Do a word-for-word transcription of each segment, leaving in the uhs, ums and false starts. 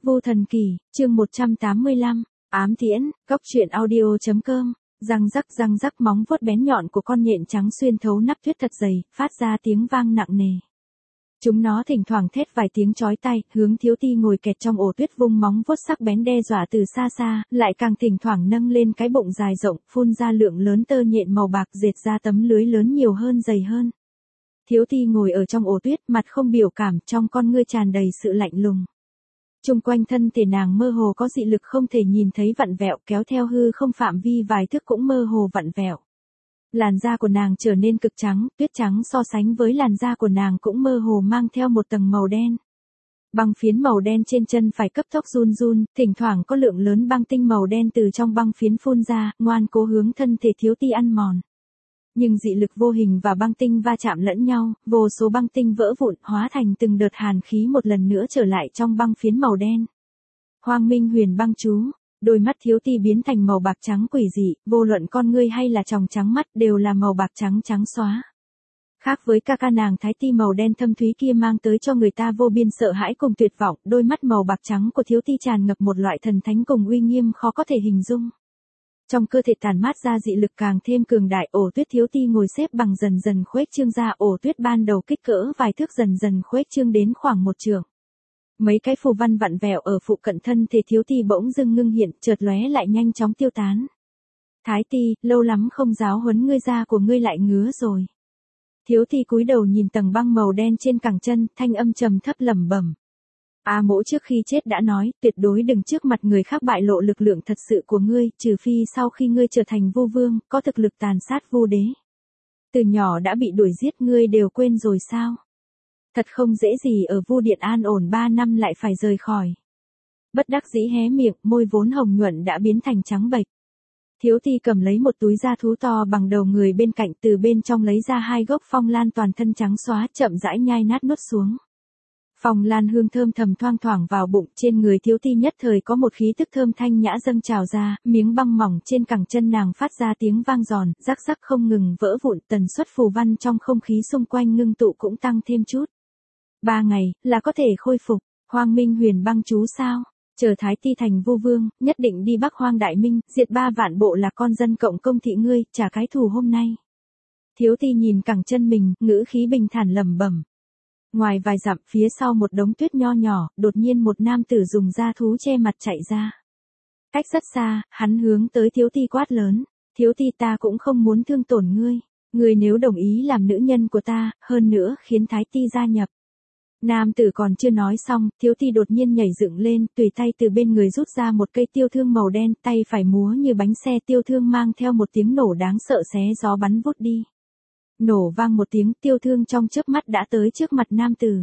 Vô Thần Kỳ, chương một trăm tám mươi lăm, ám tiễn, góc truyện audio.com, răng rắc răng rắc móng vuốt bén nhọn của con nhện trắng xuyên thấu nắp tuyết thật dày, phát ra tiếng vang nặng nề. Chúng nó thỉnh thoảng thét vài tiếng chói tai, hướng Thiếu Ti ngồi kẹt trong ổ tuyết vung móng vuốt sắc bén đe dọa từ xa xa, lại càng thỉnh thoảng nâng lên cái bụng dài rộng, phun ra lượng lớn tơ nhện màu bạc dệt ra tấm lưới lớn nhiều hơn dày hơn. Thiếu Ti ngồi ở trong ổ tuyết, mặt không biểu cảm, trong con ngươi tràn đầy sự lạnh lùng. Trung quanh thân thể nàng mơ hồ có dị lực không thể nhìn thấy vặn vẹo, kéo theo hư không phạm vi vài thước cũng mơ hồ vặn vẹo. Làn da của nàng trở nên cực trắng, tuyết trắng so sánh với làn da của nàng cũng mơ hồ mang theo một tầng màu đen. Băng phiến màu đen trên chân phải cấp tốc run run, thỉnh thoảng có lượng lớn băng tinh màu đen từ trong băng phiến phun ra, ngoan cố hướng thân thể Thiếu Ti ăn mòn. Nhưng dị lực vô hình và băng tinh va chạm lẫn nhau, vô số băng tinh vỡ vụn, hóa thành từng đợt hàn khí một lần nữa trở lại trong băng phiến màu đen. Hoang Minh Huyền băng chú, đôi mắt Thiếu Ti biến thành màu bạc trắng quỷ dị, vô luận con ngươi hay là tròng trắng mắt đều là màu bạc trắng trắng xóa. Khác với ca ca nàng Thái Ti màu đen thâm thúy kia mang tới cho người ta vô biên sợ hãi cùng tuyệt vọng, đôi mắt màu bạc trắng của Thiếu Ti tràn ngập một loại thần thánh cùng uy nghiêm khó có thể hình dung. Trong cơ thể tản mát ra dị lực càng thêm cường đại, ổ tuyết Thiếu Ti ngồi xếp bằng dần dần khuếch trương ra, ổ tuyết ban đầu kích cỡ vài thước dần dần khuếch trương đến khoảng một trượng. Mấy cái phù văn vặn vẹo ở phụ cận thân thể Thiếu Ti bỗng dưng ngưng hiện, chợt lóe lại nhanh chóng tiêu tán. Thái Ti, lâu lắm không giáo huấn ngươi, da của ngươi lại ngứa rồi. Thiếu Ti cúi đầu nhìn tầng băng màu đen trên cẳng chân, thanh âm trầm thấp lẩm bẩm. A Mỗ trước khi chết đã nói, tuyệt đối đừng trước mặt người khác bại lộ lực lượng thật sự của ngươi, trừ phi sau khi ngươi trở thành vô vương, có thực lực tàn sát vô đế. Từ nhỏ đã bị đuổi giết ngươi đều quên rồi sao? Thật không dễ gì ở Vu Điện an ổn ba năm lại phải rời khỏi. Bất đắc dĩ hé miệng, môi vốn hồng nhuận đã biến thành trắng bệch. Thiếu Ti cầm lấy một túi da thú to bằng đầu người bên cạnh, từ bên trong lấy ra hai gốc phong lan toàn thân trắng xóa, chậm rãi nhai nát nuốt xuống. Phong lan hương thơm thầm thoang thoảng vào bụng, trên người Thiếu Ti nhất thời có một khí tức thơm thanh nhã dâng trào ra, miếng băng mỏng trên cẳng chân nàng phát ra tiếng vang giòn, rắc rắc không ngừng vỡ vụn, tần suất phù văn trong không khí xung quanh ngưng tụ cũng tăng thêm chút. Ba ngày, là có thể khôi phục. Hoang Minh Huyền băng chú sao? Chờ Thái Ti thành vô vương, nhất định đi Bắc Hoang Đại Minh, diệt ba vạn bộ là con dân cộng công thị ngươi, trả cái thù hôm nay. Thiếu Ti nhìn cẳng chân mình, ngữ khí bình thản lẩm bẩm. Ngoài vài dặm, phía sau một đống tuyết nho nhỏ, đột nhiên một nam tử dùng da thú che mặt chạy ra. Cách rất xa, hắn hướng tới Thiếu Ti quát lớn. Thiếu Ti, ta cũng không muốn thương tổn ngươi. Ngươi nếu đồng ý làm nữ nhân của ta, hơn nữa khiến Thái Ti gia nhập. Nam tử còn chưa nói xong, Thiếu Ti đột nhiên nhảy dựng lên, tùy tay từ bên người rút ra một cây tiêu thương màu đen, tay phải múa như bánh xe, tiêu thương mang theo một tiếng nổ đáng sợ xé gió bắn vút đi. Nổ vang một tiếng, tiêu thương trong chớp mắt đã tới trước mặt nam tử.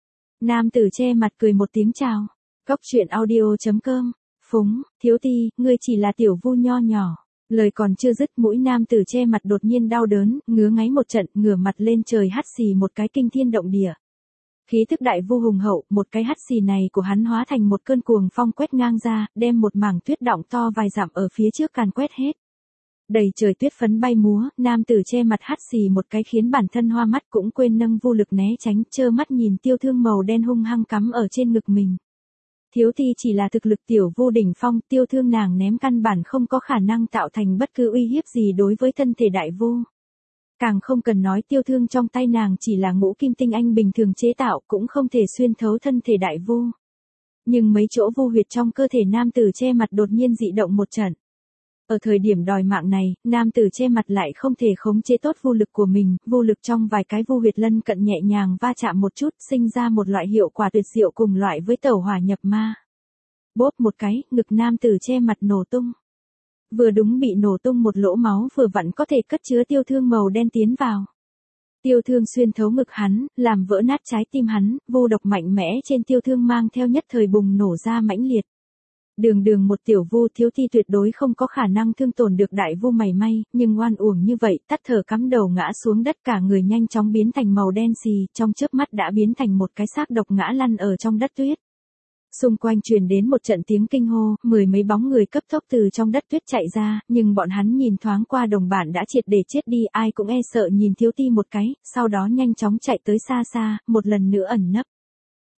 Nam tử che mặt cười một tiếng chào. Góc truyện audio.com. Phúng, Thiếu Ti, ngươi chỉ là tiểu vu nho nhỏ. Lời còn chưa dứt, mũi nam tử che mặt đột nhiên đau đớn, ngứa ngáy một trận, ngửa mặt lên trời hắt xì một cái kinh thiên động địa. Khí tức đại vu hùng hậu, một cái hắt xì này của hắn hóa thành một cơn cuồng phong quét ngang ra, đem một mảng tuyết đọng to vài dặm ở phía trước càn quét hết. Đầy trời tuyết phấn bay múa, nam tử che mặt hắt xì một cái khiến bản thân hoa mắt cũng quên nâng vô lực né tránh, trơ mắt nhìn tiêu thương màu đen hung hăng cắm ở trên ngực mình. Thiếu Ti chỉ là thực lực tiểu vô đỉnh phong, tiêu thương nàng ném căn bản không có khả năng tạo thành bất cứ uy hiếp gì đối với thân thể đại vô. Càng không cần nói tiêu thương trong tay nàng chỉ là ngũ kim tinh anh bình thường chế tạo, cũng không thể xuyên thấu thân thể đại vô. Nhưng mấy chỗ vô huyệt trong cơ thể nam tử che mặt đột nhiên dị động một trận. Ở thời điểm đòi mạng này, nam tử che mặt lại không thể khống chế tốt vô lực của mình, vô lực trong vài cái vô huyệt lân cận nhẹ nhàng va chạm một chút, sinh ra một loại hiệu quả tuyệt diệu cùng loại với tẩu hỏa nhập ma. Bốp một cái, ngực nam tử che mặt nổ tung. Vừa đúng bị nổ tung một lỗ máu vừa vặn có thể cất chứa tiêu thương màu đen tiến vào. Tiêu thương xuyên thấu ngực hắn, làm vỡ nát trái tim hắn, vô độc mạnh mẽ trên tiêu thương mang theo nhất thời bùng nổ ra mãnh liệt. Đường đường một tiểu vu, Thiếu Ti tuyệt đối không có khả năng thương tổn được đại vu mảy may, nhưng oan uổng như vậy, tắt thở cắm đầu ngã xuống đất, cả người nhanh chóng biến thành màu đen xì, trong chớp mắt đã biến thành một cái xác độc ngã lăn ở trong đất tuyết. Xung quanh truyền đến một trận tiếng kinh hô, mười mấy bóng người cấp tốc từ trong đất tuyết chạy ra, nhưng bọn hắn nhìn thoáng qua đồng bạn đã triệt để chết đi, ai cũng e sợ nhìn Thiếu Ti một cái, sau đó nhanh chóng chạy tới xa xa, một lần nữa ẩn nấp.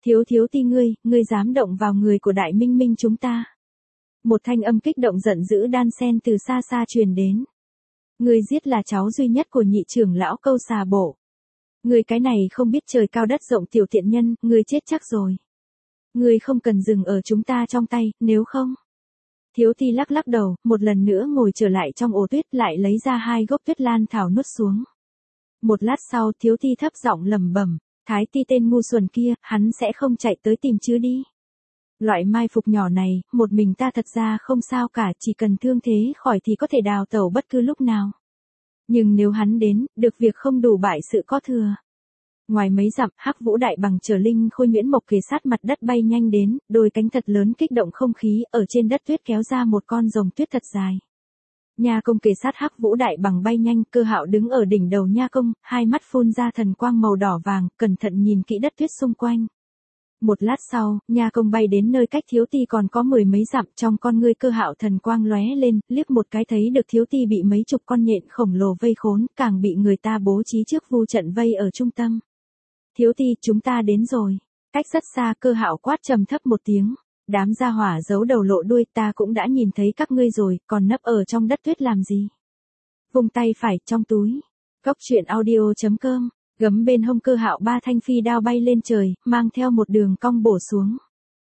Thiếu thiếu ti ngươi, ngươi dám động vào người của đại minh minh chúng ta. Một thanh âm kích động giận dữ đan sen từ xa xa truyền đến. Ngươi giết là cháu duy nhất của nhị trưởng lão Câu Xà Bộ. Ngươi cái này không biết trời cao đất rộng tiểu tiện nhân, ngươi chết chắc rồi. Ngươi không cần dừng ở chúng ta trong tay, nếu không. Thiếu ti lắc lắc đầu, một lần nữa ngồi trở lại trong ổ tuyết lại lấy ra hai gốc tuyết lan thảo nuốt xuống. Một lát sau thiếu ti thấp giọng lẩm bẩm, Thái ti tên ngu xuẩn kia, hắn sẽ không chạy tới tìm chứ đi. Loại mai phục nhỏ này, một mình ta thật ra không sao cả, chỉ cần thương thế khỏi thì có thể đào tẩu bất cứ lúc nào. Nhưng nếu hắn đến, được việc không đủ bại sự có thừa. Ngoài mấy dặm, Hắc Vũ Đại Bằng chở Linh Khôi Nhuyễn Mộc kề sát mặt đất bay nhanh đến, đôi cánh thật lớn kích động không khí, ở trên đất tuyết kéo ra một con rồng tuyết thật dài. Nha Công kề sát Hắc Vũ Đại Bằng bay nhanh, Cơ Hạo đứng ở đỉnh đầu Nha Công, hai mắt phun ra thần quang màu đỏ vàng, cẩn thận nhìn kỹ đất tuyết xung quanh. Một lát sau, Nha Công bay đến nơi cách Thiếu Ti còn có mười mấy dặm, trong con ngươi Cơ Hạo thần quang lóe lên, liếc một cái thấy được Thiếu Ti bị mấy chục con nhện khổng lồ vây khốn, càng bị người ta bố trí trước vu trận vây ở trung tâm. Thiếu Ti, chúng ta đến rồi. Cách rất xa, Cơ Hạo quát trầm thấp một tiếng. Đám gia hỏa giấu đầu lộ đuôi, ta cũng đã nhìn thấy các ngươi rồi, còn nấp ở trong đất tuyết làm gì? Vùng tay phải trong túi. Góc truyện audio chấm com. Gấm bên hông Cơ Hạo ba thanh phi đao bay lên trời, mang theo một đường cong bổ xuống.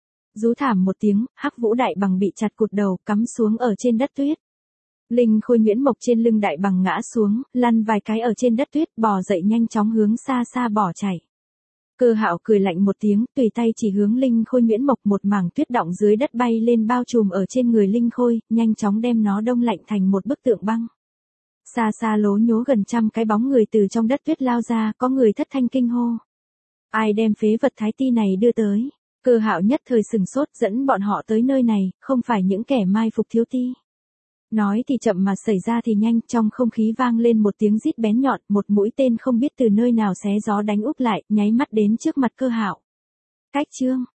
Rú thảm một tiếng, Hắc Vũ Đại Bằng bị chặt cụt đầu, cắm xuống ở trên đất tuyết. Linh Khôi Nhuyễn Mộc trên lưng Đại Bằng ngã xuống, lăn vài cái ở trên đất tuyết, bò dậy nhanh chóng hướng xa xa bỏ chạy. Cơ Hạo cười lạnh một tiếng, tùy tay chỉ hướng Linh Khôi Nhuyễn Mộc, một mảng tuyết đọng dưới đất bay lên bao trùm ở trên người Linh Khôi, nhanh chóng đem nó đông lạnh thành một bức tượng băng. Xa xa lố nhố gần trăm cái bóng người từ trong đất tuyết lao ra, có người thất thanh kinh hô. Ai đem phế vật Thái Ti này đưa tới? Cơ Hạo nhất thời sừng sốt, dẫn bọn họ tới nơi này, không phải những kẻ mai phục Thiếu Ti. Nói thì chậm mà xảy ra thì nhanh, trong không khí vang lên một tiếng rít bén nhọn, một mũi tên không biết từ nơi nào xé gió đánh úp lại, nháy mắt đến trước mặt Cơ Hạo. Cách chương